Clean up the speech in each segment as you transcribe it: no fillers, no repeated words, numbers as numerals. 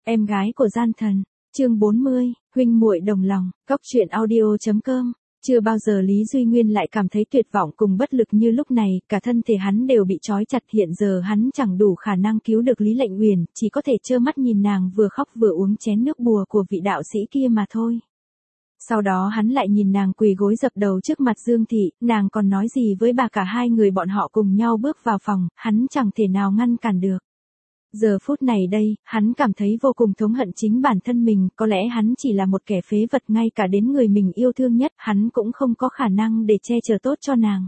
Em gái của gian thần, chương 40, huynh muội đồng lòng, Cóc truyện audio.com. Chưa bao giờ Lý Duy Nguyên lại cảm thấy tuyệt vọng cùng bất lực như lúc này, cả thân thể hắn đều bị trói chặt, hiện giờ hắn chẳng đủ khả năng cứu được Lý Lệnh Uyển, chỉ có thể trơ mắt nhìn nàng vừa khóc vừa uống chén nước bùa của vị đạo sĩ kia mà thôi. Sau đó hắn lại nhìn nàng quỳ gối dập đầu trước mặt Dương Thị, nàng còn nói gì với bà, cả hai người bọn họ cùng nhau bước vào phòng, hắn chẳng thể nào ngăn cản được. Giờ phút này đây, hắn cảm thấy vô cùng thống hận chính bản thân mình, có lẽ hắn chỉ là một kẻ phế vật, ngay cả đến người mình yêu thương nhất, hắn cũng không có khả năng để che chở tốt cho nàng.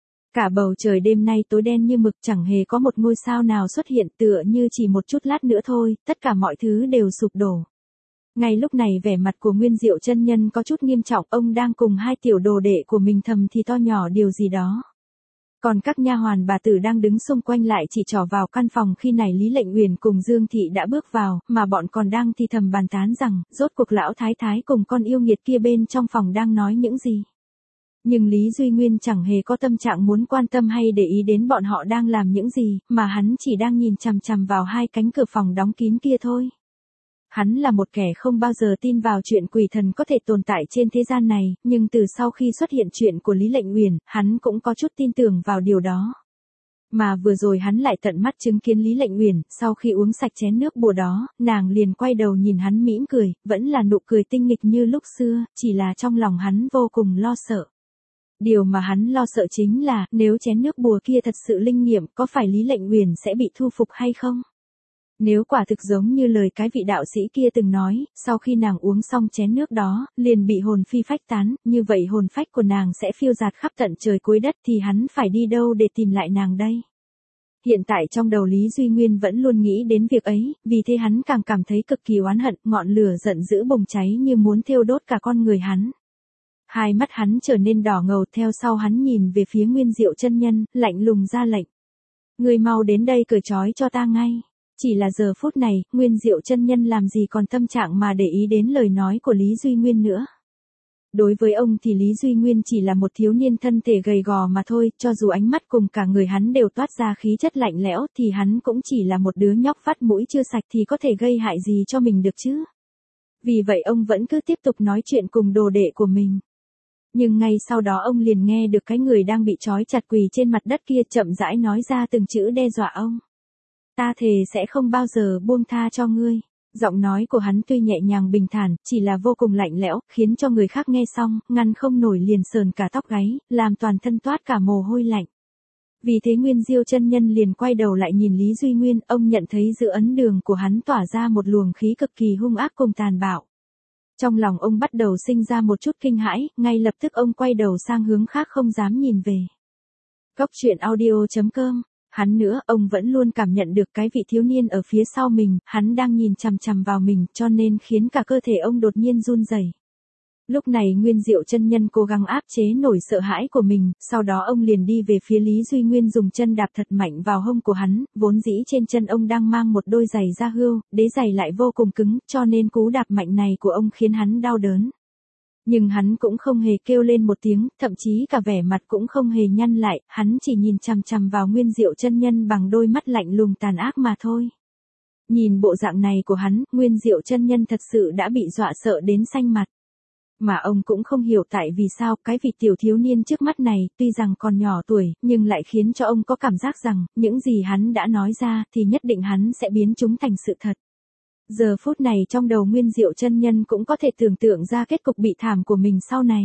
Cả bầu trời đêm nay tối đen như mực, chẳng hề có một ngôi sao nào xuất hiện, tựa như chỉ một chút lát nữa thôi, tất cả mọi thứ đều sụp đổ. Ngay lúc này vẻ mặt của Nguyên Diệu chân nhân có chút nghiêm trọng, ông đang cùng hai tiểu đồ đệ của mình thầm thì to nhỏ điều gì đó. Còn các nha hoàn bà tử đang đứng xung quanh lại chỉ trỏ vào căn phòng. Khi này Lý Lệnh Uyển cùng Dương Thị đã bước vào, mà bọn còn đang thì thầm bàn tán rằng, rốt cuộc lão thái thái cùng con yêu nghiệt kia bên trong phòng đang nói những gì. Nhưng Lý Duy Nguyên chẳng hề có tâm trạng muốn quan tâm hay để ý đến bọn họ đang làm những gì, mà hắn chỉ đang nhìn chằm chằm vào hai cánh cửa phòng đóng kín kia thôi. Hắn là một kẻ không bao giờ tin vào chuyện quỷ thần có thể tồn tại trên thế gian này, nhưng từ sau khi xuất hiện chuyện của Lý Lệnh Uyển, hắn cũng có chút tin tưởng vào điều đó. Mà vừa rồi hắn lại tận mắt chứng kiến Lý Lệnh Uyển, sau khi uống sạch chén nước bùa đó, nàng liền quay đầu nhìn hắn mỉm cười, vẫn là nụ cười tinh nghịch như lúc xưa, chỉ là trong lòng hắn vô cùng lo sợ. Điều mà hắn lo sợ chính là, nếu chén nước bùa kia thật sự linh nghiệm, có phải Lý Lệnh Uyển sẽ bị thu phục hay không? Nếu quả thực giống như lời cái vị đạo sĩ kia từng nói, sau khi nàng uống xong chén nước đó, liền bị hồn phi phách tán, như vậy hồn phách của nàng sẽ phiêu dạt khắp tận trời cuối đất, thì hắn phải đi đâu để tìm lại nàng đây? Hiện tại trong đầu Lý Duy Nguyên vẫn luôn nghĩ đến việc ấy, vì thế hắn càng cảm thấy cực kỳ oán hận, ngọn lửa giận dữ bùng cháy như muốn thiêu đốt cả con người hắn. Hai mắt hắn trở nên đỏ ngầu, theo sau hắn nhìn về phía Nguyên Diệu chân nhân, lạnh lùng ra lệnh. Người mau đến đây cởi trói cho ta ngay. Chỉ là giờ phút này, Nguyên Diệu chân nhân làm gì còn tâm trạng mà để ý đến lời nói của Lý Duy Nguyên nữa. Đối với ông thì Lý Duy Nguyên chỉ là một thiếu niên thân thể gầy gò mà thôi, cho dù ánh mắt cùng cả người hắn đều toát ra khí chất lạnh lẽo thì hắn cũng chỉ là một đứa nhóc vắt mũi chưa sạch thì có thể gây hại gì cho mình được chứ. Vì vậy ông vẫn cứ tiếp tục nói chuyện cùng đồ đệ của mình. Nhưng ngay sau đó ông liền nghe được cái người đang bị trói chặt quỳ trên mặt đất kia chậm rãi nói ra từng chữ đe dọa ông. Ta thề sẽ không bao giờ buông tha cho ngươi. Giọng nói của hắn tuy nhẹ nhàng bình thản, chỉ là vô cùng lạnh lẽo, khiến cho người khác nghe xong, ngăn không nổi liền sờn cả tóc gáy, làm toàn thân toát cả mồ hôi lạnh. Vì thế Nguyên Diệu chân nhân liền quay đầu lại nhìn Lý Duy Nguyên, ông nhận thấy giữa ấn đường của hắn tỏa ra một luồng khí cực kỳ hung ác cùng tàn bạo. Trong lòng ông bắt đầu sinh ra một chút kinh hãi, ngay lập tức ông quay đầu sang hướng khác không dám nhìn về. Cóc truyện audio.com. Hắn nữa, ông vẫn luôn cảm nhận được cái vị thiếu niên ở phía sau mình, hắn đang nhìn chằm chằm vào mình, cho nên khiến cả cơ thể ông đột nhiên run rẩy. Lúc này Nguyên Diệu chân nhân cố gắng áp chế nổi sợ hãi của mình, sau đó ông liền đi về phía Lý Duy Nguyên, dùng chân đạp thật mạnh vào hông của hắn, vốn dĩ trên chân ông đang mang một đôi giày da hươu, đế giày lại vô cùng cứng, cho nên cú đạp mạnh này của ông khiến hắn đau đớn. Nhưng hắn cũng không hề kêu lên một tiếng, thậm chí cả vẻ mặt cũng không hề nhăn lại, hắn chỉ nhìn chằm chằm vào Nguyên Diệu chân nhân bằng đôi mắt lạnh lùng tàn ác mà thôi. Nhìn bộ dạng này của hắn, Nguyên Diệu chân nhân thật sự đã bị dọa sợ đến xanh mặt. Mà ông cũng không hiểu tại vì sao cái vị tiểu thiếu niên trước mắt này, tuy rằng còn nhỏ tuổi, nhưng lại khiến cho ông có cảm giác rằng, những gì hắn đã nói ra thì nhất định hắn sẽ biến chúng thành sự thật. Giờ phút này trong đầu Nguyên Diệu chân nhân cũng có thể tưởng tượng ra kết cục bị thảm của mình sau này.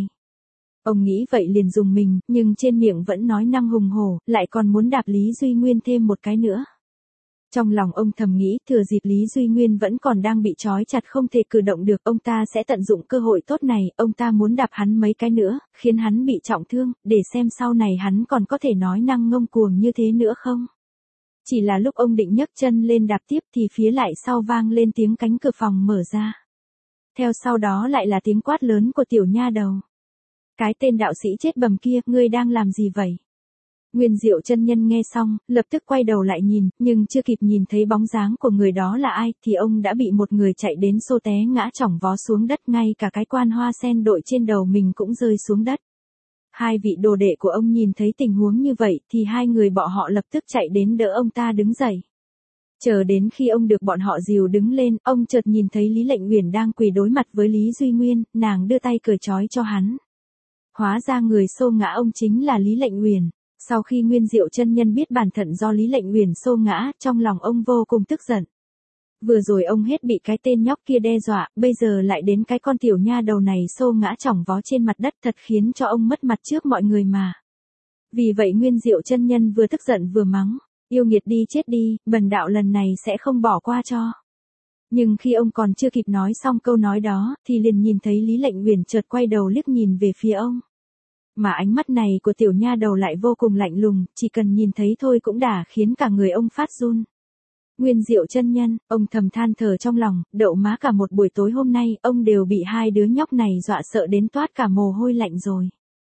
Ông nghĩ vậy liền dùng mình, nhưng trên miệng vẫn nói năng hùng hổ, lại còn muốn đạp Lý Duy Nguyên thêm một cái nữa. Trong lòng ông thầm nghĩ, thừa dịp Lý Duy Nguyên vẫn còn đang bị trói chặt không thể cử động được, ông ta sẽ tận dụng cơ hội tốt này, ông ta muốn đạp hắn mấy cái nữa, khiến hắn bị trọng thương, để xem sau này hắn còn có thể nói năng ngông cuồng như thế nữa không. Chỉ là lúc ông định nhấc chân lên đạp tiếp thì phía lại sau vang lên tiếng cánh cửa phòng mở ra. Theo sau đó lại là tiếng quát lớn của tiểu nha đầu. Cái tên đạo sĩ chết bầm kia, ngươi đang làm gì vậy? Nguyên Diệu chân nhân nghe xong, lập tức quay đầu lại nhìn, nhưng chưa kịp nhìn thấy bóng dáng của người đó là ai, thì ông đã bị một người chạy đến xô té ngã chỏng vó xuống đất, ngay cả cái quan hoa sen đội trên đầu mình cũng rơi xuống đất. Hai vị đồ đệ của ông nhìn thấy tình huống như vậy, thì hai người bọn họ lập tức chạy đến đỡ ông ta đứng dậy. Chờ đến khi ông được bọn họ dìu đứng lên, ông chợt nhìn thấy Lý Lệnh Uyển đang quỳ đối mặt với Lý Duy Nguyên, nàng đưa tay cởi trói cho hắn. Hóa ra người xô ngã ông chính là Lý Lệnh Uyển. Sau khi Nguyên Diệu chân nhân biết bản thân do Lý Lệnh Uyển xô ngã, trong lòng ông vô cùng tức giận. Vừa rồi ông hết bị cái tên nhóc kia đe dọa, bây giờ lại đến cái con tiểu nha đầu này xô ngã chỏng vó trên mặt đất, thật khiến cho ông mất mặt trước mọi người mà. Vì vậy Nguyên Diệu chân nhân vừa tức giận vừa mắng, yêu nghiệt đi chết đi, bần đạo lần này sẽ không bỏ qua cho. Nhưng khi ông còn chưa kịp nói xong câu nói đó, thì liền nhìn thấy Lý Lệnh Uyển chợt quay đầu liếc nhìn về phía ông. Mà ánh mắt này của tiểu nha đầu lại vô cùng lạnh lùng, chỉ cần nhìn thấy thôi cũng đã khiến cả người ông phát run. Nguyên Diệu chân nhân, ông thầm than thở trong lòng, đậu má cả một buổi tối hôm nay, ông đều bị hai đứa nhóc này dọa sợ đến toát cả mồ hôi lạnh rồi.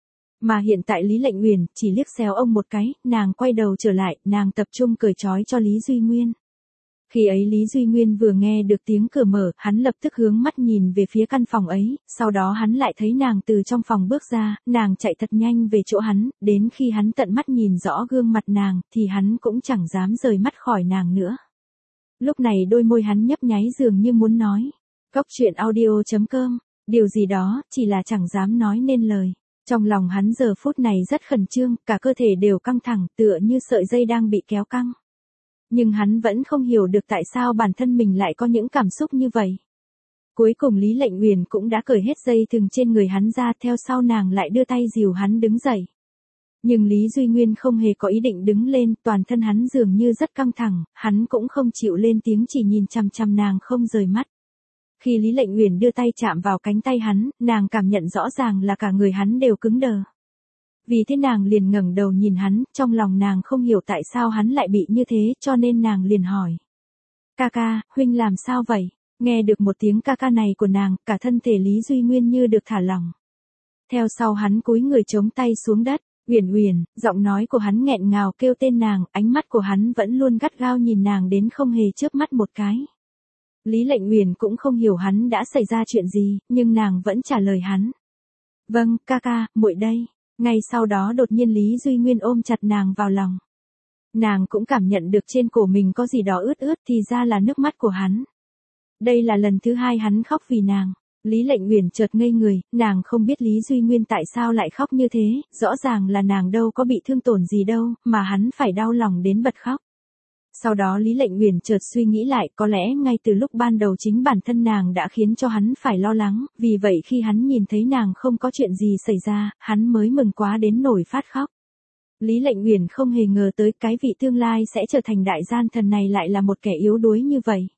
Mà hiện tại Lý Lệnh Uyển chỉ liếc xéo ông một cái, nàng quay đầu trở lại, nàng tập trung cởi trói cho Lý Duy Nguyên. Khi ấy Lý Duy Nguyên vừa nghe được tiếng cửa mở, hắn lập tức hướng mắt nhìn về phía căn phòng ấy, sau đó hắn lại thấy nàng từ trong phòng bước ra, nàng chạy thật nhanh về chỗ hắn, đến khi hắn tận mắt nhìn rõ gương mặt nàng, thì hắn cũng chẳng dám rời mắt khỏi nàng nữa. Lúc này đôi môi hắn nhấp nháy dường như muốn nói. Cóc truyện audio.com, điều gì đó, chỉ là chẳng dám nói nên lời. Trong lòng hắn giờ phút này rất khẩn trương, cả cơ thể đều căng thẳng, tựa như sợi dây đang bị kéo căng. Nhưng hắn vẫn không hiểu được tại sao bản thân mình lại có những cảm xúc như vậy. Cuối cùng Lý Lệnh Uyển cũng đã cởi hết dây thừng trên người hắn ra, theo sau nàng lại đưa tay dìu hắn đứng dậy. Nhưng Lý Duy Nguyên không hề có ý định đứng lên, toàn thân hắn dường như rất căng thẳng, hắn cũng không chịu lên tiếng, chỉ nhìn chằm chằm nàng không rời mắt. Khi Lý Lệnh Uyển đưa tay chạm vào cánh tay hắn, nàng cảm nhận rõ ràng là cả người hắn đều cứng đờ. Vì thế nàng liền ngẩng đầu nhìn hắn, trong lòng nàng không hiểu tại sao hắn lại bị như thế, cho nên nàng liền hỏi. Ca ca, huynh làm sao vậy? Nghe được một tiếng ca ca này của nàng, cả thân thể Lý Duy Nguyên như được thả lỏng. Theo sau hắn cúi người chống tay xuống đất. Uyển Uyển, giọng nói của hắn nghẹn ngào kêu tên nàng, ánh mắt của hắn vẫn luôn gắt gao nhìn nàng đến không hề chớp mắt một cái. Lý Lệnh Uyển cũng không hiểu hắn đã xảy ra chuyện gì, nhưng nàng vẫn trả lời hắn. Vâng, ca ca, muội đây. Ngay sau đó đột nhiên Lý Duy Nguyên ôm chặt nàng vào lòng. Nàng cũng cảm nhận được trên cổ mình có gì đó ướt ướt, thì ra là nước mắt của hắn. Đây là lần thứ hai hắn khóc vì nàng. Lý Lệnh Uyển chợt ngây người, nàng không biết Lý Duy Nguyên tại sao lại khóc như thế, rõ ràng là nàng đâu có bị thương tổn gì đâu, mà hắn phải đau lòng đến bật khóc. Sau đó Lý Lệnh Uyển chợt suy nghĩ lại, có lẽ ngay từ lúc ban đầu chính bản thân nàng đã khiến cho hắn phải lo lắng, vì vậy khi hắn nhìn thấy nàng không có chuyện gì xảy ra, hắn mới mừng quá đến nổi phát khóc. Lý Lệnh Uyển không hề ngờ tới cái vị tương lai sẽ trở thành đại gian thần này lại là một kẻ yếu đuối như vậy.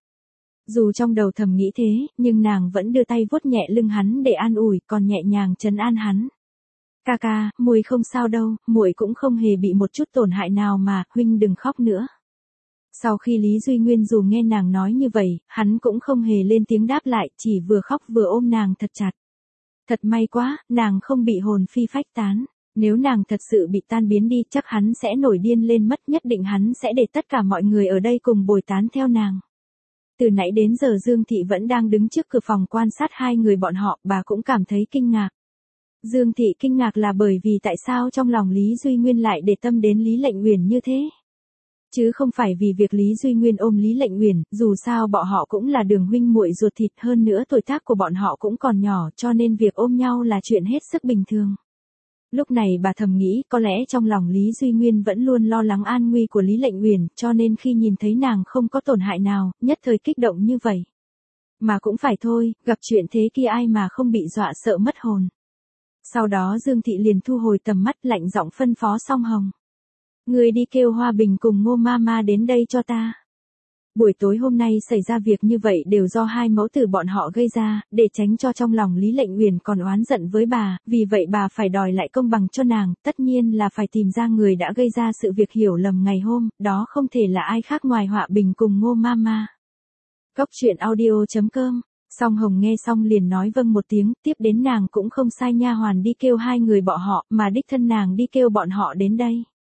Dù trong đầu thầm nghĩ thế, nhưng nàng vẫn đưa tay vuốt nhẹ lưng hắn để an ủi, còn nhẹ nhàng trấn an hắn. Ca ca, muội không sao đâu, muội cũng không hề bị một chút tổn hại nào mà, huynh đừng khóc nữa. Sau khi Lý Duy Nguyên dù nghe nàng nói như vậy, hắn cũng không hề lên tiếng đáp lại, chỉ vừa khóc vừa ôm nàng thật chặt. Thật may quá, nàng không bị hồn phi phách tán. Nếu nàng thật sự bị tan biến đi, chắc hắn sẽ nổi điên lên mất, nhất định hắn sẽ để tất cả mọi người ở đây cùng bồi tán theo nàng. Từ nãy đến giờ Dương Thị vẫn đang đứng trước cửa phòng quan sát hai người bọn họ, bà cũng cảm thấy kinh ngạc. Dương Thị kinh ngạc là bởi vì tại sao trong lòng Lý Duy Nguyên lại để tâm đến Lý Lệnh Uyển như thế. Chứ không phải vì việc Lý Duy Nguyên ôm Lý Lệnh Uyển, dù sao bọn họ cũng là đường huynh muội ruột thịt, hơn nữa tuổi tác của bọn họ cũng còn nhỏ, cho nên việc ôm nhau là chuyện hết sức bình thường. Lúc này bà thầm nghĩ có lẽ trong lòng Lý Duy Nguyên vẫn luôn lo lắng an nguy của Lý Lệnh Uyển, cho nên khi nhìn thấy nàng không có tổn hại nào, nhất thời kích động như vậy. Mà cũng phải thôi, gặp chuyện thế kia ai mà không bị dọa sợ mất hồn. Sau đó Dương Thị liền thu hồi tầm mắt, lạnh giọng phân phó Song Hồng. Người đi kêu Hoa Bình cùng Ngô Mama đến đây cho ta. Buổi tối hôm nay xảy ra việc như vậy đều do hai mẫu tử bọn họ gây ra, để tránh cho trong lòng Lý Lệnh Uyển còn oán giận với bà, vì vậy bà phải đòi lại công bằng cho nàng, tất nhiên là phải tìm ra người đã gây ra sự việc hiểu lầm ngày hôm, đó không thể là ai khác ngoài Hoa Bình cùng Ngô Mama. Cóc truyện audio.com. Song Hồng nghe xong liền nói vâng một tiếng, tiếp đến nàng cũng không sai nha hoàn đi kêu hai người bọn họ, mà đích thân nàng đi kêu bọn họ đến đây.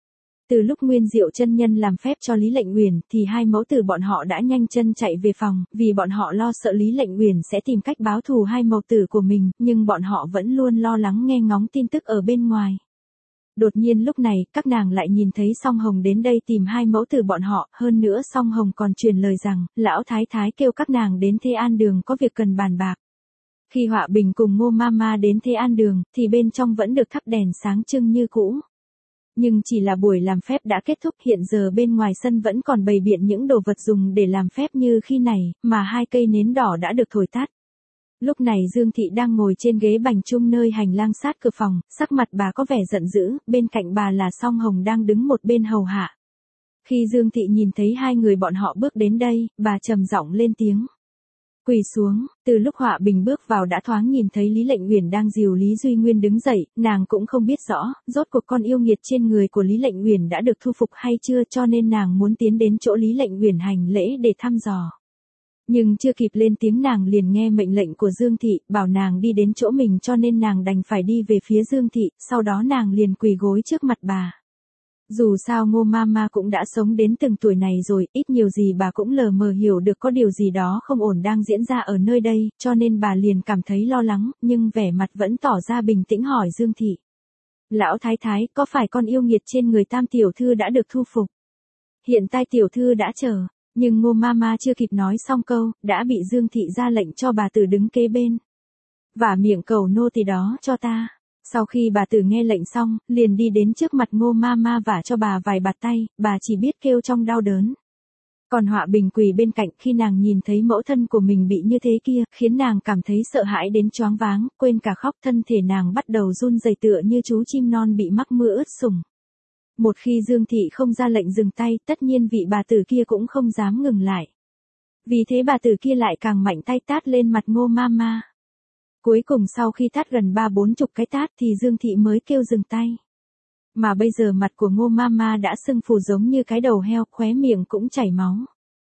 Từ lúc Nguyên Diệu chân nhân làm phép cho Lý Lệnh Uyển, thì hai mẫu tử bọn họ đã nhanh chân chạy về phòng, vì bọn họ lo sợ Lý Lệnh Uyển sẽ tìm cách báo thù hai mẫu tử của mình, nhưng bọn họ vẫn luôn lo lắng nghe ngóng tin tức ở bên ngoài. Đột nhiên lúc này, các nàng lại nhìn thấy Song Hồng đến đây tìm hai mẫu tử bọn họ, hơn nữa Song Hồng còn truyền lời rằng, lão thái thái kêu các nàng đến Thế An Đường có việc cần bàn bạc. Khi Họa Bình cùng Ngô Mama đến Thế An Đường, thì bên trong vẫn được thắp đèn sáng trưng như cũ. Nhưng chỉ là buổi làm phép đã kết thúc, hiện giờ bên ngoài sân vẫn còn bày biện những đồ vật dùng để làm phép như khi này, mà hai cây nến đỏ đã được thổi tắt. Lúc này Dương Thị đang ngồi trên ghế bành chung nơi hành lang sát cửa phòng, sắc mặt bà có vẻ giận dữ, bên cạnh bà là Song Hồng đang đứng một bên hầu hạ. Khi Dương Thị nhìn thấy hai người bọn họ bước đến đây, bà trầm giọng lên tiếng. Quỳ xuống, từ lúc Họa Bình bước vào đã thoáng nhìn thấy Lý Lệnh Uyển đang dìu Lý Duy Nguyên đứng dậy, nàng cũng không biết rõ, rốt cuộc con yêu nghiệt trên người của Lý Lệnh Uyển đã được thu phục hay chưa, cho nên nàng muốn tiến đến chỗ Lý Lệnh Uyển hành lễ để thăm dò. Nhưng chưa kịp lên tiếng nàng liền nghe mệnh lệnh của Dương Thị, bảo nàng đi đến chỗ mình, cho nên nàng đành phải đi về phía Dương Thị, sau đó nàng liền quỳ gối trước mặt bà. Dù sao Ngô Mama cũng đã sống đến từng tuổi này rồi, ít nhiều gì bà cũng lờ mờ hiểu được có điều gì đó không ổn đang diễn ra ở nơi đây, cho nên bà liền cảm thấy lo lắng, nhưng vẻ mặt vẫn tỏ ra bình tĩnh hỏi Dương Thị. Lão thái thái, có phải con yêu nghiệt trên người Tam tiểu thư đã được thu phục? Hiện tại tiểu thư đã chờ, nhưng Ngô Mama chưa kịp nói xong câu, đã bị Dương Thị ra lệnh cho bà tử đứng kế bên. Vả miệng cầu nô tỳ đó cho ta. Sau khi bà tử nghe lệnh xong, liền đi đến trước mặt Ngô Mama vả cho bà vài bạt tay, bà chỉ biết kêu trong đau đớn. Còn Họa Bình quỳ bên cạnh, khi nàng nhìn thấy mẫu thân của mình bị như thế kia, khiến nàng cảm thấy sợ hãi đến choáng váng, quên cả khóc, thân thể nàng bắt đầu run rẩy tựa như chú chim non bị mắc mưa ướt sũng. Một khi Dương Thị không ra lệnh dừng tay, tất nhiên vị bà tử kia cũng không dám ngừng lại. Vì thế bà tử kia lại càng mạnh tay tát lên mặt Ngô Mama. Cuối cùng sau khi tát gần 30-40 cái tát thì Dương Thị mới kêu dừng tay. Mà bây giờ mặt của Ngô Mama đã sưng phù giống như cái đầu heo, khóe miệng cũng chảy máu.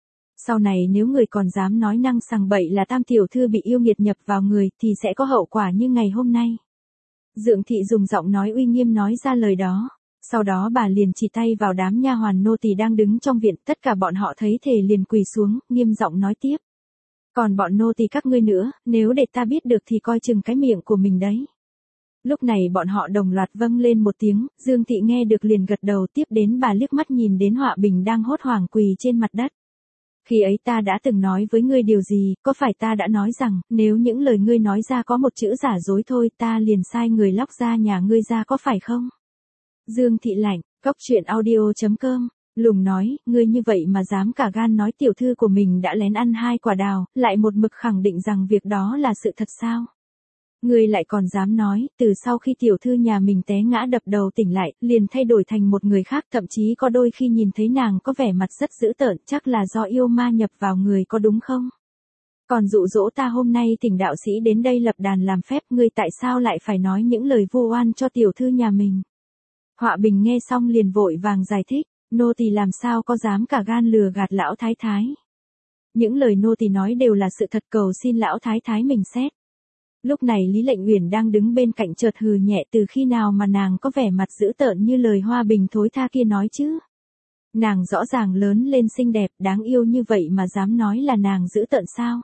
Sau này nếu người còn dám nói năng sằng bậy là Tam tiểu thư bị yêu nghiệt nhập vào người thì sẽ có hậu quả như ngày hôm nay. Dương Thị dùng giọng nói uy nghiêm nói ra lời đó. Sau đó bà liền chỉ tay vào đám nha hoàn nô tỳ đang đứng trong viện, tất cả bọn họ thấy thế liền quỳ xuống, nghiêm giọng nói tiếp. Còn bọn nô tỳ các ngươi nữa, nếu để ta biết được thì coi chừng cái miệng của mình đấy. Lúc này bọn họ đồng loạt vâng lên một tiếng, Dương Thị nghe được liền gật đầu, tiếp đến bà liếc mắt nhìn đến Họa Bình đang hốt hoảng quỳ trên mặt đất. Khi ấy ta đã từng nói với ngươi điều gì, có phải ta đã nói rằng, nếu những lời ngươi nói ra có một chữ giả dối thôi ta liền sai người lóc ra nhà ngươi ra, có phải không? Dương Thị lạnh, coctruyện.audio.com, lùng nói, ngươi như vậy mà dám cả gan nói tiểu thư của mình đã lén ăn 2 quả đào, lại một mực khẳng định rằng việc đó là sự thật sao? Ngươi lại còn dám nói, từ sau khi tiểu thư nhà mình té ngã đập đầu tỉnh lại, liền thay đổi thành một người khác, thậm chí có đôi khi nhìn thấy nàng có vẻ mặt rất dữ tợn, chắc là do yêu ma nhập vào người, có đúng không? Còn dụ dỗ ta hôm nay thỉnh đạo sĩ đến đây lập đàn làm phép, ngươi tại sao lại phải nói những lời vu oan cho tiểu thư nhà mình? Họa Bình nghe xong liền vội vàng giải thích, nô tỳ làm sao có dám cả gan lừa gạt lão thái thái. Những lời nô tỳ nói đều là sự thật, cầu xin lão thái thái mình xét. Lúc này Lý Lệnh Uyển đang đứng bên cạnh chợt hừ nhẹ, từ khi nào mà nàng có vẻ mặt dữ tợn như lời Hoa Bình thối tha kia nói chứ. Nàng rõ ràng lớn lên xinh đẹp, đáng yêu như vậy mà dám nói là nàng dữ tợn sao?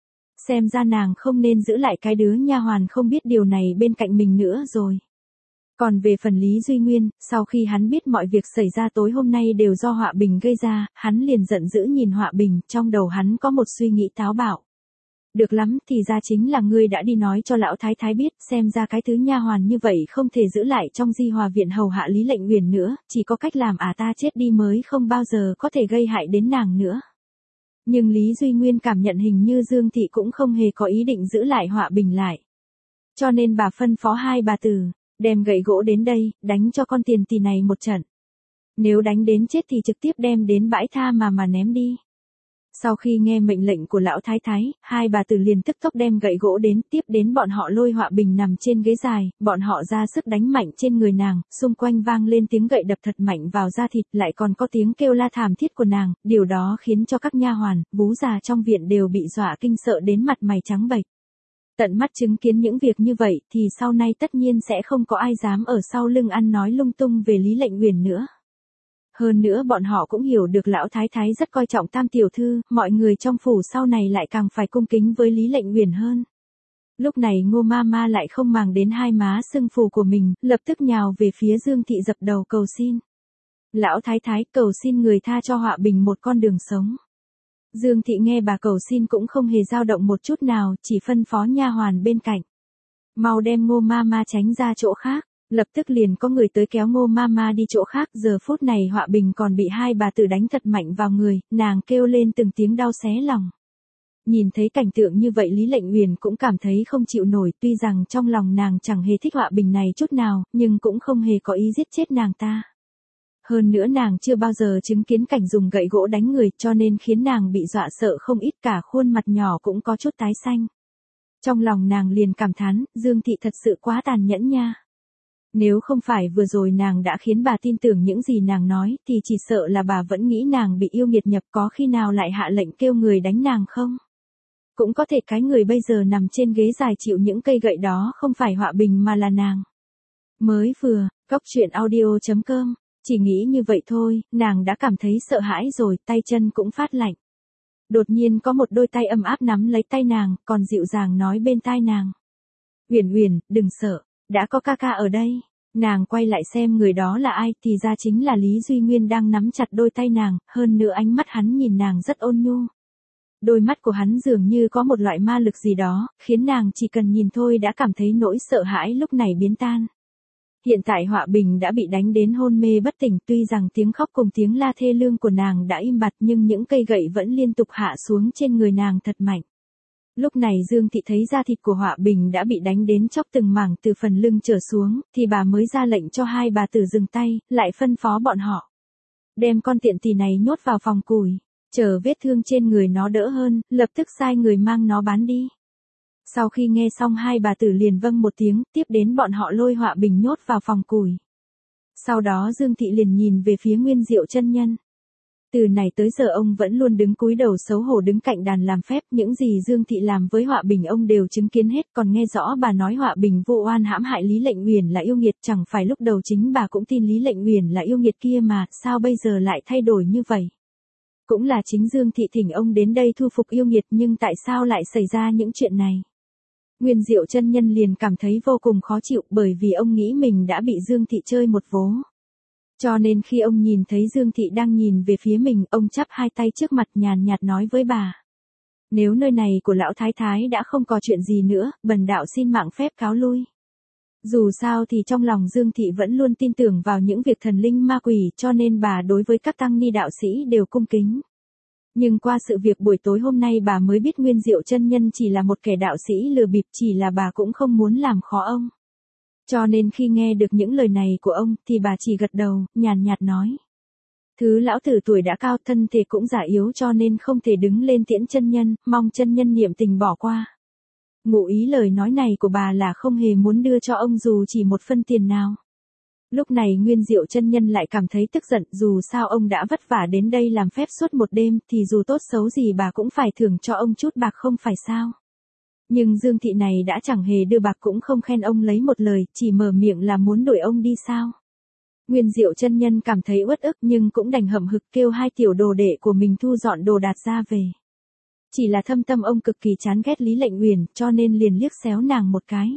Xem ra nàng không nên giữ lại cái đứa nha hoàn không biết điều này bên cạnh mình nữa rồi. Còn về phần Lý Duy Nguyên, sau khi hắn biết mọi việc xảy ra tối hôm nay đều do Họa Bình gây ra, hắn liền giận dữ nhìn Họa Bình, trong đầu hắn có một suy nghĩ táo bạo. Được lắm, thì ra chính là ngươi đã đi nói cho lão thái thái biết, xem ra cái thứ nha hoàn như vậy không thể giữ lại trong Di Hòa viện hầu hạ Lý Lệnh Uyển nữa, chỉ có cách làm ta chết đi mới không bao giờ có thể gây hại đến nàng nữa. Nhưng Lý Duy Nguyên cảm nhận hình như Dương Thị cũng không hề có ý định giữ lại Họa Bình lại. Cho nên bà phân phó hai bà tử, đem gậy gỗ đến đây, đánh cho con tiền tỳ này một trận. Nếu đánh đến chết thì trực tiếp đem đến bãi tha mà ném đi. Sau khi nghe mệnh lệnh của lão thái thái, hai bà tử liền tức tốc đem gậy gỗ đến, tiếp đến bọn họ lôi Họa Bình nằm trên ghế dài, bọn họ ra sức đánh mạnh trên người nàng, xung quanh vang lên tiếng gậy đập thật mạnh vào da thịt, lại còn có tiếng kêu la thảm thiết của nàng, điều đó khiến cho các nha hoàn, bú già trong viện đều bị dọa kinh sợ đến mặt mày trắng bệch. Tận mắt chứng kiến những việc như vậy thì sau này tất nhiên sẽ không có ai dám ở sau lưng ăn nói lung tung về Lý Lệnh Uyển nữa. Hơn nữa bọn họ cũng hiểu được lão thái thái rất coi trọng Tam tiểu thư, mọi người trong phủ sau này lại càng phải cung kính với Lý Lệnh Uyển hơn. Lúc này Ngô Mama lại không màng đến hai má sưng phù của mình, lập tức nhào về phía Dương Thị dập đầu cầu xin. Lão thái thái, cầu xin người tha cho Họa Bình một con đường sống. Dương Thị nghe bà cầu xin cũng không hề dao động một chút nào, chỉ phân phó nha hoàn bên cạnh. Mau đem Ngô Mama tránh ra chỗ khác. Lập tức liền có người tới kéo Ngô Mama đi chỗ khác. Giờ phút này Họa Bình còn bị hai bà tử đánh thật mạnh vào người, nàng kêu lên từng tiếng đau xé lòng. Nhìn thấy cảnh tượng như vậy Lý Lệnh Uyển cũng cảm thấy không chịu nổi, tuy rằng trong lòng nàng chẳng hề thích Họa Bình này chút nào, nhưng cũng không hề có ý giết chết nàng ta. Hơn nữa nàng chưa bao giờ chứng kiến cảnh dùng gậy gỗ đánh người, cho nên khiến nàng bị dọa sợ không ít, cả khuôn mặt nhỏ cũng có chút tái xanh. Trong lòng nàng liền cảm thán, Dương Thị thật sự quá tàn nhẫn nha. Nếu không phải vừa rồi nàng đã khiến bà tin tưởng những gì nàng nói, thì chỉ sợ là bà vẫn nghĩ nàng bị yêu nghiệt nhập, có khi nào lại hạ lệnh kêu người đánh nàng không? Cũng có thể cái người bây giờ nằm trên ghế dài chịu những cây gậy đó không phải Họa Bình mà là nàng. Mới vừa, coctruyện.audio.com, chỉ nghĩ như vậy thôi, nàng đã cảm thấy sợ hãi rồi, tay chân cũng phát lạnh. Đột nhiên có một đôi tay ấm áp nắm lấy tay nàng, còn dịu dàng nói bên tai nàng. Uyển Uyển, đừng sợ, đã có ca ca ở đây. Nàng quay lại xem người đó là ai, thì ra chính là Lý Duy Nguyên đang nắm chặt đôi tay nàng, hơn nữa ánh mắt hắn nhìn nàng rất ôn nhu. Đôi mắt của hắn dường như có một loại ma lực gì đó, khiến nàng chỉ cần nhìn thôi đã cảm thấy nỗi sợ hãi lúc này biến tan. Hiện tại Họa Bình đã bị đánh đến hôn mê bất tỉnh, tuy rằng tiếng khóc cùng tiếng la thê lương của nàng đã im bặt nhưng những cây gậy vẫn liên tục hạ xuống trên người nàng thật mạnh. Lúc này Dương Thị thấy da thịt của Họa Bình đã bị đánh đến chóc từng mảng từ phần lưng trở xuống, thì bà mới ra lệnh cho hai bà tử dừng tay, lại phân phó bọn họ. Đem con tiện tỳ này nhốt vào phòng củi, chờ vết thương trên người nó đỡ hơn, lập tức sai người mang nó bán đi. Sau khi nghe xong hai bà tử liền vâng một tiếng, tiếp đến bọn họ lôi Họa Bình nhốt vào phòng củi. Sau đó Dương Thị liền nhìn về phía Nguyên Diệu chân nhân. Từ này tới giờ ông vẫn luôn đứng cúi đầu xấu hổ đứng cạnh đàn làm phép, những gì Dương Thị làm với Họa Bình ông đều chứng kiến hết, còn nghe rõ bà nói Họa Bình vô oan hãm hại Lý Lệnh Uyển là yêu nghiệt, chẳng phải lúc đầu chính bà cũng tin Lý Lệnh Uyển là yêu nghiệt kia mà, sao bây giờ lại thay đổi như vậy? Cũng là chính Dương Thị thỉnh ông đến đây thu phục yêu nghiệt, nhưng tại sao lại xảy ra những chuyện này? Nguyên Diệu chân nhân liền cảm thấy vô cùng khó chịu, bởi vì ông nghĩ mình đã bị Dương Thị chơi một vố. Cho nên khi ông nhìn thấy Dương Thị đang nhìn về phía mình, ông chắp hai tay trước mặt nhàn nhạt nói với bà. Nếu nơi này của lão thái thái đã không có chuyện gì nữa, bần đạo xin mạng phép cáo lui. Dù sao thì trong lòng Dương Thị vẫn luôn tin tưởng vào những việc thần linh ma quỷ, cho nên bà đối với các tăng ni đạo sĩ đều cung kính. Nhưng qua sự việc buổi tối hôm nay bà mới biết Nguyên Diệu chân nhân chỉ là một kẻ đạo sĩ lừa bịp, chỉ là bà cũng không muốn làm khó ông. Cho nên khi nghe được những lời này của ông, thì bà chỉ gật đầu, nhàn nhạt nói. Thứ lão tử tuổi đã cao, thân thể cũng già yếu, cho nên không thể đứng lên tiễn chân nhân, mong chân nhân niệm tình bỏ qua. Ngụ ý lời nói này của bà là không hề muốn đưa cho ông dù chỉ một phân tiền nào. Lúc này Nguyên Diệu chân nhân lại cảm thấy tức giận, dù sao ông đã vất vả đến đây làm phép suốt một đêm, thì dù tốt xấu gì bà cũng phải thưởng cho ông chút bạc không phải sao. Nhưng Dương Thị này đã chẳng hề đưa bạc cũng không khen ông lấy một lời, chỉ mở miệng là muốn đuổi ông đi sao. Nguyên Diệu chân nhân cảm thấy uất ức nhưng cũng đành hậm hực kêu hai tiểu đồ đệ của mình thu dọn đồ đạc ra về. Chỉ là thâm tâm ông cực kỳ chán ghét Lý Lệnh Uyển, cho nên liền liếc xéo nàng một cái.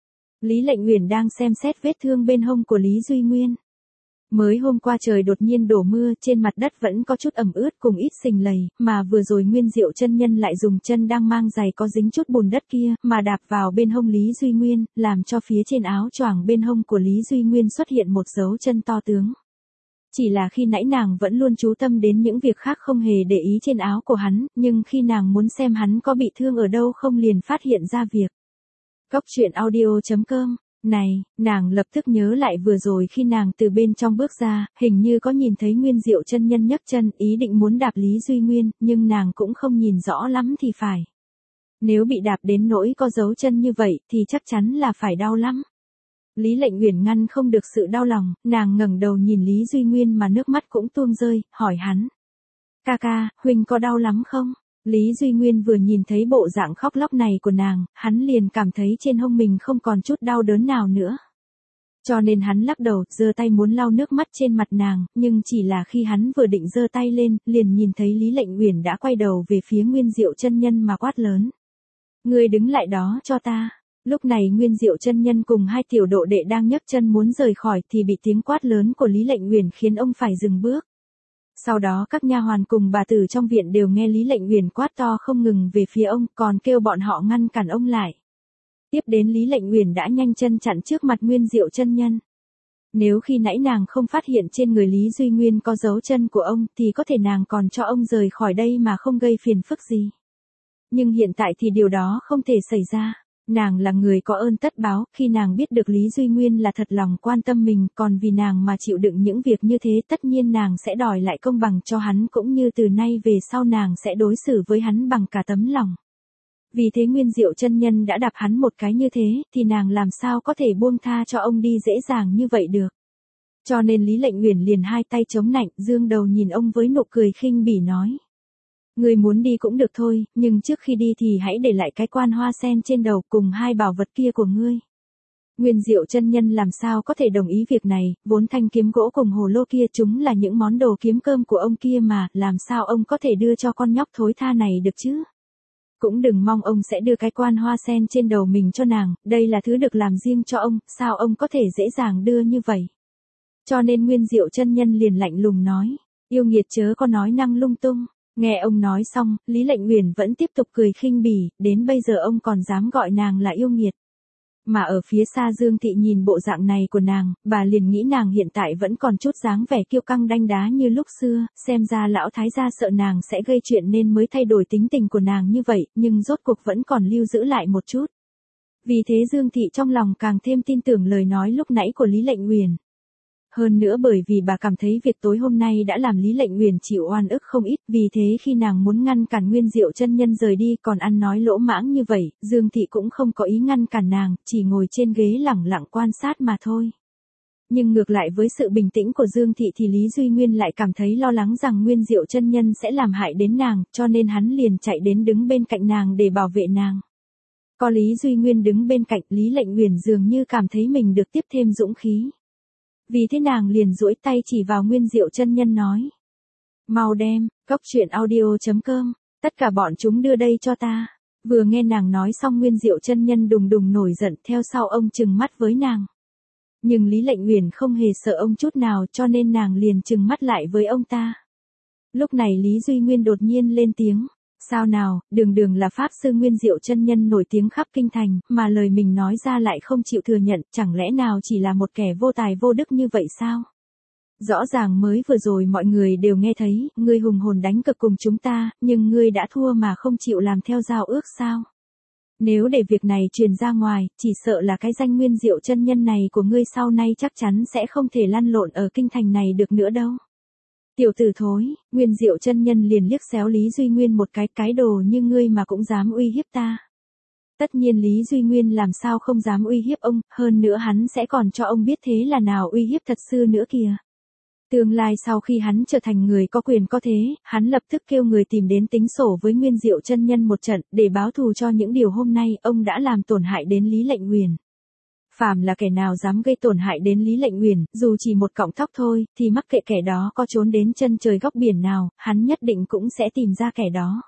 Lý Lệnh Uyển đang xem xét vết thương bên hông của Lý Duy Nguyên. Mới hôm qua trời đột nhiên đổ mưa, trên mặt đất vẫn có chút ẩm ướt cùng ít sình lầy, mà vừa rồi Nguyên Diệu chân nhân lại dùng chân đang mang giày có dính chút bùn đất kia, mà đạp vào bên hông Lý Duy Nguyên, làm cho phía trên áo choàng bên hông của Lý Duy Nguyên xuất hiện một dấu chân to tướng. Chỉ là khi nãy nàng vẫn luôn chú tâm đến những việc khác không hề để ý trên áo của hắn, nhưng khi nàng muốn xem hắn có bị thương ở đâu không liền phát hiện ra việc. Coctruyện.audio.com. Này, nàng lập tức nhớ lại vừa rồi khi nàng từ bên trong bước ra, hình như có nhìn thấy Nguyên Diệu chân nhân nhấc chân, ý định muốn đạp Lý Duy Nguyên, nhưng nàng cũng không nhìn rõ lắm thì phải. Nếu bị đạp đến nỗi có dấu chân như vậy, thì chắc chắn là phải đau lắm. Lý Lệnh Uyển ngăn không được sự đau lòng, nàng ngẩng đầu nhìn Lý Duy Nguyên mà nước mắt cũng tuôn rơi, hỏi hắn. Ca ca, huynh có đau lắm không? Lý Duy Nguyên vừa nhìn thấy bộ dạng khóc lóc này của nàng, hắn liền cảm thấy trên hông mình không còn chút đau đớn nào nữa. Cho nên hắn lắc đầu, giơ tay muốn lau nước mắt trên mặt nàng, nhưng chỉ là khi hắn vừa định giơ tay lên, liền nhìn thấy Lý Lệnh Uyển đã quay đầu về phía Nguyên Diệu chân nhân mà quát lớn. Ngươi đứng lại đó cho ta. Lúc này Nguyên Diệu chân nhân cùng hai tiểu độ đệ đang nhấc chân muốn rời khỏi thì bị tiếng quát lớn của Lý Lệnh Uyển khiến ông phải dừng bước. Sau đó các nha hoàn cùng bà tử trong viện đều nghe Lý Lệnh Uyển quát to không ngừng về phía ông, còn kêu bọn họ ngăn cản ông lại. Tiếp đến Lý Lệnh Uyển đã nhanh chân chặn trước mặt Nguyên Diệu chân nhân. Nếu khi nãy nàng không phát hiện trên người Lý Duy Nguyên có dấu chân của ông thì có thể nàng còn cho ông rời khỏi đây mà không gây phiền phức gì. Nhưng hiện tại thì điều đó không thể xảy ra. Nàng là người có ơn tất báo, khi nàng biết được Lý Duy Nguyên là thật lòng quan tâm mình, còn vì nàng mà chịu đựng những việc như thế, tất nhiên nàng sẽ đòi lại công bằng cho hắn, cũng như từ nay về sau nàng sẽ đối xử với hắn bằng cả tấm lòng. Vì thế Nguyên Diệu chân nhân đã đạp hắn một cái như thế, thì nàng làm sao có thể buông tha cho ông đi dễ dàng như vậy được. Cho nên Lý Lệnh Uyển liền hai tay chống nạnh, dương đầu nhìn ông với nụ cười khinh bỉ nói. Ngươi muốn đi cũng được thôi, nhưng trước khi đi thì hãy để lại cái quan hoa sen trên đầu cùng hai bảo vật kia của ngươi. Nguyên Diệu chân nhân làm sao có thể đồng ý việc này, vốn thanh kiếm gỗ cùng hồ lô kia chúng là những món đồ kiếm cơm của ông kia mà, làm sao ông có thể đưa cho con nhóc thối tha này được chứ? Cũng đừng mong ông sẽ đưa cái quan hoa sen trên đầu mình cho nàng, đây là thứ được làm riêng cho ông, sao ông có thể dễ dàng đưa như vậy? Cho nên Nguyên Diệu chân nhân liền lạnh lùng nói, yêu nghiệt chớ có nói năng lung tung. Nghe ông nói xong, Lý Lệnh Uyển vẫn tiếp tục cười khinh bỉ, đến bây giờ ông còn dám gọi nàng là yêu nghiệt. Mà ở phía xa Dương Thị nhìn bộ dạng này của nàng, bà liền nghĩ nàng hiện tại vẫn còn chút dáng vẻ kiêu căng đanh đá như lúc xưa, xem ra lão thái gia sợ nàng sẽ gây chuyện nên mới thay đổi tính tình của nàng như vậy, nhưng rốt cuộc vẫn còn lưu giữ lại một chút. Vì thế Dương Thị trong lòng càng thêm tin tưởng lời nói lúc nãy của Lý Lệnh Uyển. Hơn nữa bởi vì bà cảm thấy việc tối hôm nay đã làm Lý Lệnh Uyển chịu oan ức không ít, vì thế khi nàng muốn ngăn cản Nguyên Diệu chân nhân rời đi còn ăn nói lỗ mãng như vậy, Dương Thị cũng không có ý ngăn cản nàng, chỉ ngồi trên ghế lẳng lặng quan sát mà thôi. Nhưng ngược lại với sự bình tĩnh của Dương Thị thì Lý Duy Nguyên lại cảm thấy lo lắng rằng Nguyên Diệu chân nhân sẽ làm hại đến nàng, cho nên hắn liền chạy đến đứng bên cạnh nàng để bảo vệ nàng. Có Lý Duy Nguyên đứng bên cạnh, Lý Lệnh Uyển dường như cảm thấy mình được tiếp thêm dũng khí. Vì thế nàng liền duỗi tay chỉ vào Nguyên Diệu chân nhân nói. Mau đem, cốc truyện audio.com, tất cả bọn chúng đưa đây cho ta. Vừa nghe nàng nói xong Nguyên Diệu chân nhân đùng đùng nổi giận, theo sau ông trừng mắt với nàng. Nhưng Lý Lệnh Uyển không hề sợ ông chút nào cho nên nàng liền trừng mắt lại với ông ta. Lúc này Lý Duy Nguyên đột nhiên lên tiếng. Sao nào, đường là pháp sư Nguyên Diệu chân nhân nổi tiếng khắp kinh thành, mà lời mình nói ra lại không chịu thừa nhận, chẳng lẽ nào chỉ là một kẻ vô tài vô đức như vậy sao? Rõ ràng mới vừa rồi mọi người đều nghe thấy, ngươi hùng hồn đánh cược cùng chúng ta, nhưng ngươi đã thua mà không chịu làm theo giao ước sao? Nếu để việc này truyền ra ngoài, chỉ sợ là cái danh Nguyên Diệu chân nhân này của ngươi sau này chắc chắn sẽ không thể lăn lộn ở kinh thành này được nữa đâu. Tiểu tử thối, Nguyên Diệu chân nhân liền liếc xéo Lý Duy Nguyên một cái đồ như ngươi mà cũng dám uy hiếp ta. Tất nhiên Lý Duy Nguyên làm sao không dám uy hiếp ông, hơn nữa hắn sẽ còn cho ông biết thế là nào uy hiếp thật sự nữa kìa. Tương lai sau khi hắn trở thành người có quyền có thế, hắn lập tức kêu người tìm đến tính sổ với Nguyên Diệu chân nhân một trận để báo thù cho những điều hôm nay ông đã làm tổn hại đến Lý Lệnh Uyển. Phàm là kẻ nào dám gây tổn hại đến Lý Lệnh Uyển, dù chỉ một cọng tóc thôi, thì mắc kệ kẻ đó có trốn đến chân trời góc biển nào, hắn nhất định cũng sẽ tìm ra kẻ đó.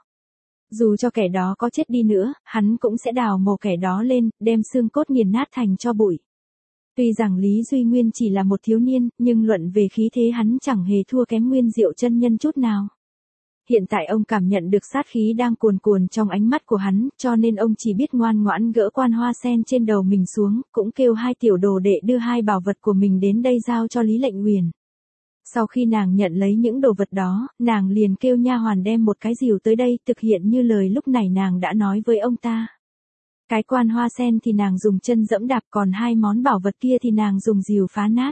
Dù cho kẻ đó có chết đi nữa, hắn cũng sẽ đào mồ kẻ đó lên, đem xương cốt nghiền nát thành tro bụi. Tuy rằng Lý Duy Nguyên chỉ là một thiếu niên, nhưng luận về khí thế hắn chẳng hề thua kém Nguyên Diệu chân nhân chút nào. Hiện tại ông cảm nhận được sát khí đang cuồn cuộn trong ánh mắt của hắn, cho nên ông chỉ biết ngoan ngoãn gỡ quan hoa sen trên đầu mình xuống, cũng kêu hai tiểu đồ đệ đưa hai bảo vật của mình đến đây giao cho Lý Lệnh Uyển. Sau khi nàng nhận lấy những đồ vật đó, nàng liền kêu nha hoàn đem một cái rìu tới đây thực hiện như lời lúc nãy nàng đã nói với ông ta. Cái quan hoa sen thì nàng dùng chân dẫm đạp, còn hai món bảo vật kia thì nàng dùng rìu phá nát.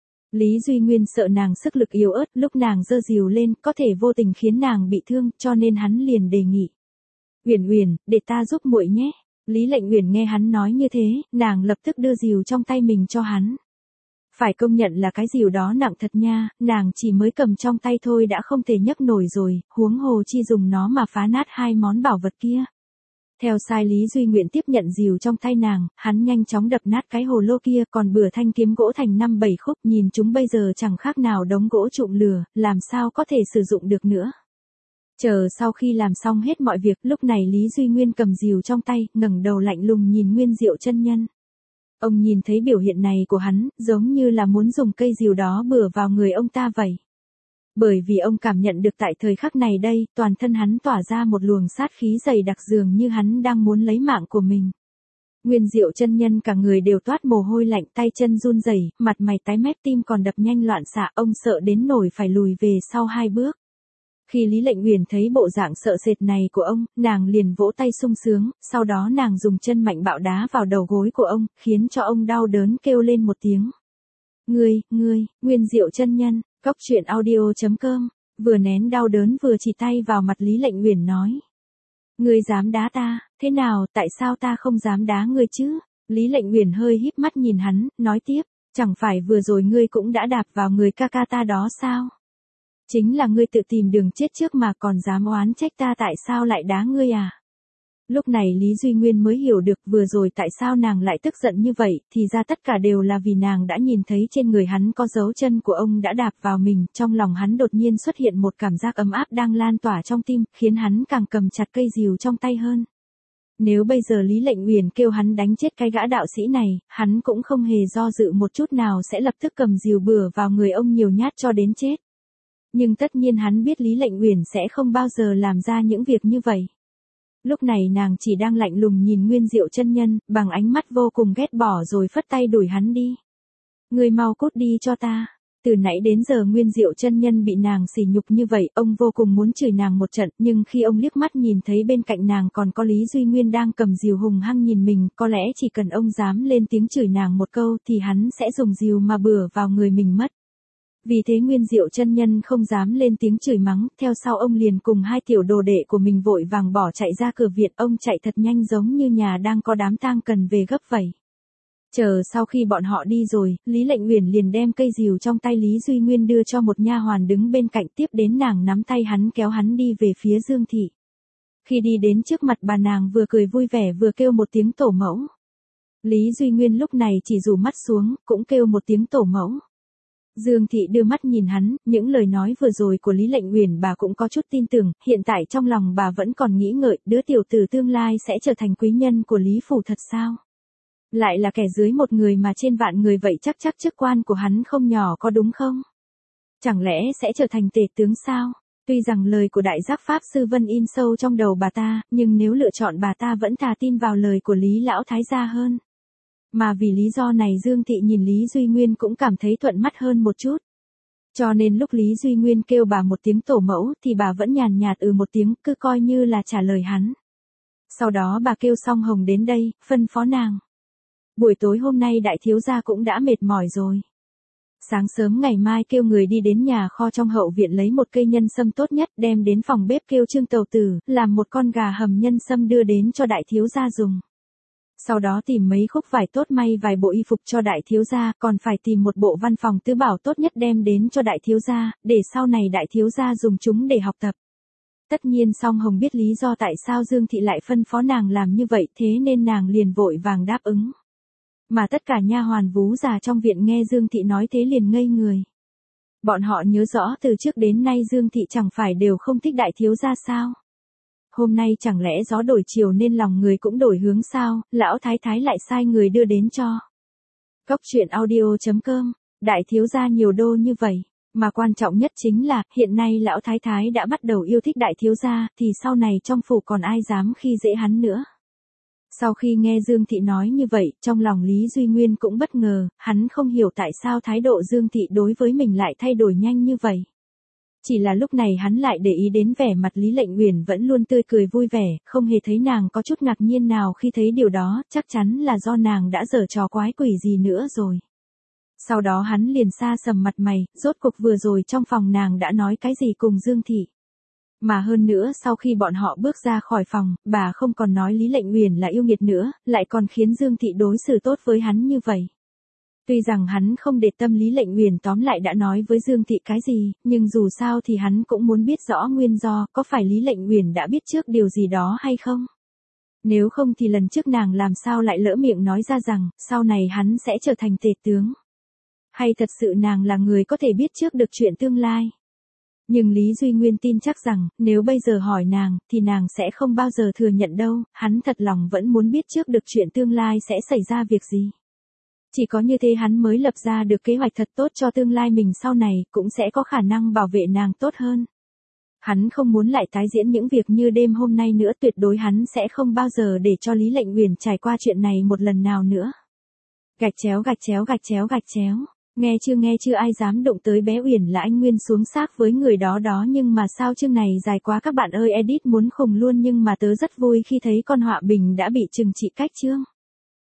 Lý Duy Nguyên sợ nàng sức lực yếu ớt, lúc nàng giơ rìu lên có thể vô tình khiến nàng bị thương, cho nên hắn liền đề nghị. Uyển, để ta giúp muội nhé. Lý Lệnh Uyển nghe hắn nói như thế, nàng lập tức đưa rìu trong tay mình cho hắn. Phải công nhận là cái rìu đó nặng thật nha, nàng chỉ mới cầm trong tay thôi đã không thể nhấc nổi rồi, huống hồ chi dùng nó mà phá nát hai món bảo vật kia. Theo sai Lý Duy Nguyện tiếp nhận rìu trong tay nàng, hắn nhanh chóng đập nát cái hồ lô kia, còn bừa thanh kiếm gỗ thành 5-7 khúc, nhìn chúng bây giờ chẳng khác nào đống gỗ trụm lửa, làm sao có thể sử dụng được nữa. Chờ sau khi làm xong hết mọi việc, lúc này Lý Duy Nguyên cầm rìu trong tay, ngẩng đầu lạnh lùng nhìn Nguyên Diệu chân nhân. Ông nhìn thấy biểu hiện này của hắn, giống như là muốn dùng cây rìu đó bừa vào người ông ta vậy. Bởi vì ông cảm nhận được tại thời khắc này đây, toàn thân hắn tỏa ra một luồng sát khí dày đặc dường như hắn đang muốn lấy mạng của mình. Nguyên Diệu chân nhân cả người đều toát mồ hôi lạnh, tay chân run rẩy, mặt mày tái mét, tim còn đập nhanh loạn xạ, ông sợ đến nỗi phải lùi về sau 2 bước. Khi Lý Lệnh Uyển thấy bộ dạng sợ sệt này của ông, nàng liền vỗ tay sung sướng, sau đó nàng dùng chân mạnh bạo đá vào đầu gối của ông, khiến cho ông đau đớn kêu lên một tiếng. Ngươi, Nguyên Diệu chân nhân, Cốc.audio.com, vừa nén đau đớn vừa chỉ tay vào mặt Lý Lệnh Uyển nói. Ngươi dám đá ta, thế nào, tại sao ta không dám đá ngươi chứ? Lý Lệnh Uyển hơi híp mắt nhìn hắn, nói tiếp, chẳng phải vừa rồi ngươi cũng đã đạp vào người ca ca ta đó sao? Chính là ngươi tự tìm đường chết trước mà còn dám oán trách ta tại sao lại đá ngươi à? Lúc này Lý Duy Nguyên mới hiểu được vừa rồi tại sao nàng lại tức giận như vậy, thì ra tất cả đều là vì nàng đã nhìn thấy trên người hắn có dấu chân của ông đã đạp vào mình, trong lòng hắn đột nhiên xuất hiện một cảm giác ấm áp đang lan tỏa trong tim, khiến hắn càng cầm chặt cây rìu trong tay hơn. Nếu bây giờ Lý Lệnh Uyển kêu hắn đánh chết cái gã đạo sĩ này, hắn cũng không hề do dự một chút nào sẽ lập tức cầm rìu bừa vào người ông nhiều nhát cho đến chết. Nhưng tất nhiên hắn biết Lý Lệnh Uyển sẽ không bao giờ làm ra những việc như vậy. Lúc này nàng chỉ đang lạnh lùng nhìn Nguyên Diệu chân nhân, bằng ánh mắt vô cùng ghét bỏ rồi phất tay đuổi hắn đi. Ngươi mau cút đi cho ta. Từ nãy đến giờ Nguyên Diệu chân nhân bị nàng sỉ nhục như vậy, ông vô cùng muốn chửi nàng một trận, nhưng khi ông liếc mắt nhìn thấy bên cạnh nàng còn có Lý Duy Nguyên đang cầm rìu hùng hăng nhìn mình, có lẽ chỉ cần ông dám lên tiếng chửi nàng một câu thì hắn sẽ dùng rìu mà bừa vào người mình mất. Vì thế Nguyên Diệu chân nhân không dám lên tiếng chửi mắng, theo sau ông liền cùng 2 tiểu đồ đệ của mình vội vàng bỏ chạy ra cửa viện, ông chạy thật nhanh giống như nhà đang có đám tang cần về gấp vậy. Chờ sau khi bọn họ đi rồi, Lý Lệnh Uyển liền đem cây rìu trong tay Lý Duy Nguyên đưa cho một nha hoàn đứng bên cạnh, tiếp đến nàng nắm tay hắn kéo hắn đi về phía Dương thị. Khi đi đến trước mặt bà nàng vừa cười vui vẻ vừa kêu một tiếng tổ mẫu. Lý Duy Nguyên lúc này chỉ rủ mắt xuống, cũng kêu một tiếng tổ mẫu. Dương thị đưa mắt nhìn hắn, những lời nói vừa rồi của Lý Lệnh Uyển bà cũng có chút tin tưởng, hiện tại trong lòng bà vẫn còn nghĩ ngợi, đứa tiểu tử tương lai sẽ trở thành quý nhân của Lý phủ thật sao? Lại là kẻ dưới một người mà trên vạn người vậy, chắc chức quan của hắn không nhỏ có đúng không? Chẳng lẽ sẽ trở thành tể tướng sao? Tuy rằng lời của đại giác pháp sư Vân in sâu trong đầu bà ta, nhưng nếu lựa chọn bà ta vẫn thà tin vào lời của Lý lão thái gia hơn. Mà vì lý do này Dương thị nhìn Lý Duy Nguyên cũng cảm thấy thuận mắt hơn một chút. Cho nên lúc Lý Duy Nguyên kêu bà một tiếng tổ mẫu thì bà vẫn nhàn nhạt một tiếng, cứ coi như là trả lời hắn. Sau đó bà kêu Song Hồng đến đây, phân phó nàng. Buổi tối hôm nay đại thiếu gia cũng đã mệt mỏi rồi. Sáng sớm ngày mai kêu người đi đến nhà kho trong hậu viện lấy một cây nhân sâm tốt nhất, đem đến phòng bếp kêu Trương Tầu Tử làm một con gà hầm nhân sâm đưa đến cho đại thiếu gia dùng. Sau đó tìm mấy khúc vải tốt may vài bộ y phục cho đại thiếu gia, còn phải tìm một bộ văn phòng tứ bảo tốt nhất đem đến cho đại thiếu gia, để sau này đại thiếu gia dùng chúng để học tập. Tất nhiên Song Hồng biết lý do tại sao Dương thị lại phân phó nàng làm như vậy, thế nên nàng liền vội vàng đáp ứng. Mà tất cả nha hoàn vú già trong viện nghe Dương thị nói thế liền ngây người. Bọn họ nhớ rõ từ trước đến nay Dương thị chẳng phải đều không thích đại thiếu gia sao? Hôm nay chẳng lẽ gió đổi chiều nên lòng người cũng đổi hướng sao, lão thái thái lại sai người đưa đến cho. Cốc.audio.com, đại thiếu gia nhiều đô như vậy, mà quan trọng nhất chính là, hiện nay lão thái thái đã bắt đầu yêu thích đại thiếu gia, thì sau này trong phủ còn ai dám khi dễ hắn nữa. Sau khi nghe Dương thị nói như vậy, trong lòng Lý Duy Nguyên cũng bất ngờ, hắn không hiểu tại sao thái độ Dương thị đối với mình lại thay đổi nhanh như vậy. Chỉ là lúc này hắn lại để ý đến vẻ mặt Lý Lệnh Uyển vẫn luôn tươi cười vui vẻ, không hề thấy nàng có chút ngạc nhiên nào khi thấy điều đó, chắc chắn là do nàng đã giở trò quái quỷ gì nữa rồi. Sau đó hắn liền xa sầm mặt mày, rốt cuộc vừa rồi trong phòng nàng đã nói cái gì cùng Dương thị. Mà hơn nữa sau khi bọn họ bước ra khỏi phòng, bà không còn nói Lý Lệnh Uyển là yêu nghiệt nữa, lại còn khiến Dương thị đối xử tốt với hắn như vậy. Tuy rằng hắn không để tâm Lý Lệnh Uyển tóm lại đã nói với Dương thị cái gì, nhưng dù sao thì hắn cũng muốn biết rõ nguyên do, có phải Lý Lệnh Uyển đã biết trước điều gì đó hay không? Nếu không thì lần trước nàng làm sao lại lỡ miệng nói ra rằng, sau này hắn sẽ trở thành tể tướng? Hay thật sự nàng là người có thể biết trước được chuyện tương lai? Nhưng Lý Duy Nguyên tin chắc rằng, nếu bây giờ hỏi nàng, thì nàng sẽ không bao giờ thừa nhận đâu, hắn thật lòng vẫn muốn biết trước được chuyện tương lai sẽ xảy ra việc gì. Chỉ có như thế hắn mới lập ra được kế hoạch thật tốt cho tương lai mình sau này, cũng sẽ có khả năng bảo vệ nàng tốt hơn. Hắn không muốn lại tái diễn những việc như đêm hôm nay nữa, tuyệt đối hắn sẽ không bao giờ để cho Lý Lệnh Uyển trải qua chuyện này một lần nào nữa. Gạch chéo gạch chéo gạch chéo gạch chéo. Nghe chưa ai dám động tới bé Uyển là anh Nguyên xuống xác với người đó đó, nhưng mà sao chương này dài quá các bạn ơi, edit muốn khùng luôn, nhưng mà tớ rất vui khi thấy con Họa Bình đã bị trừng trị cách chương.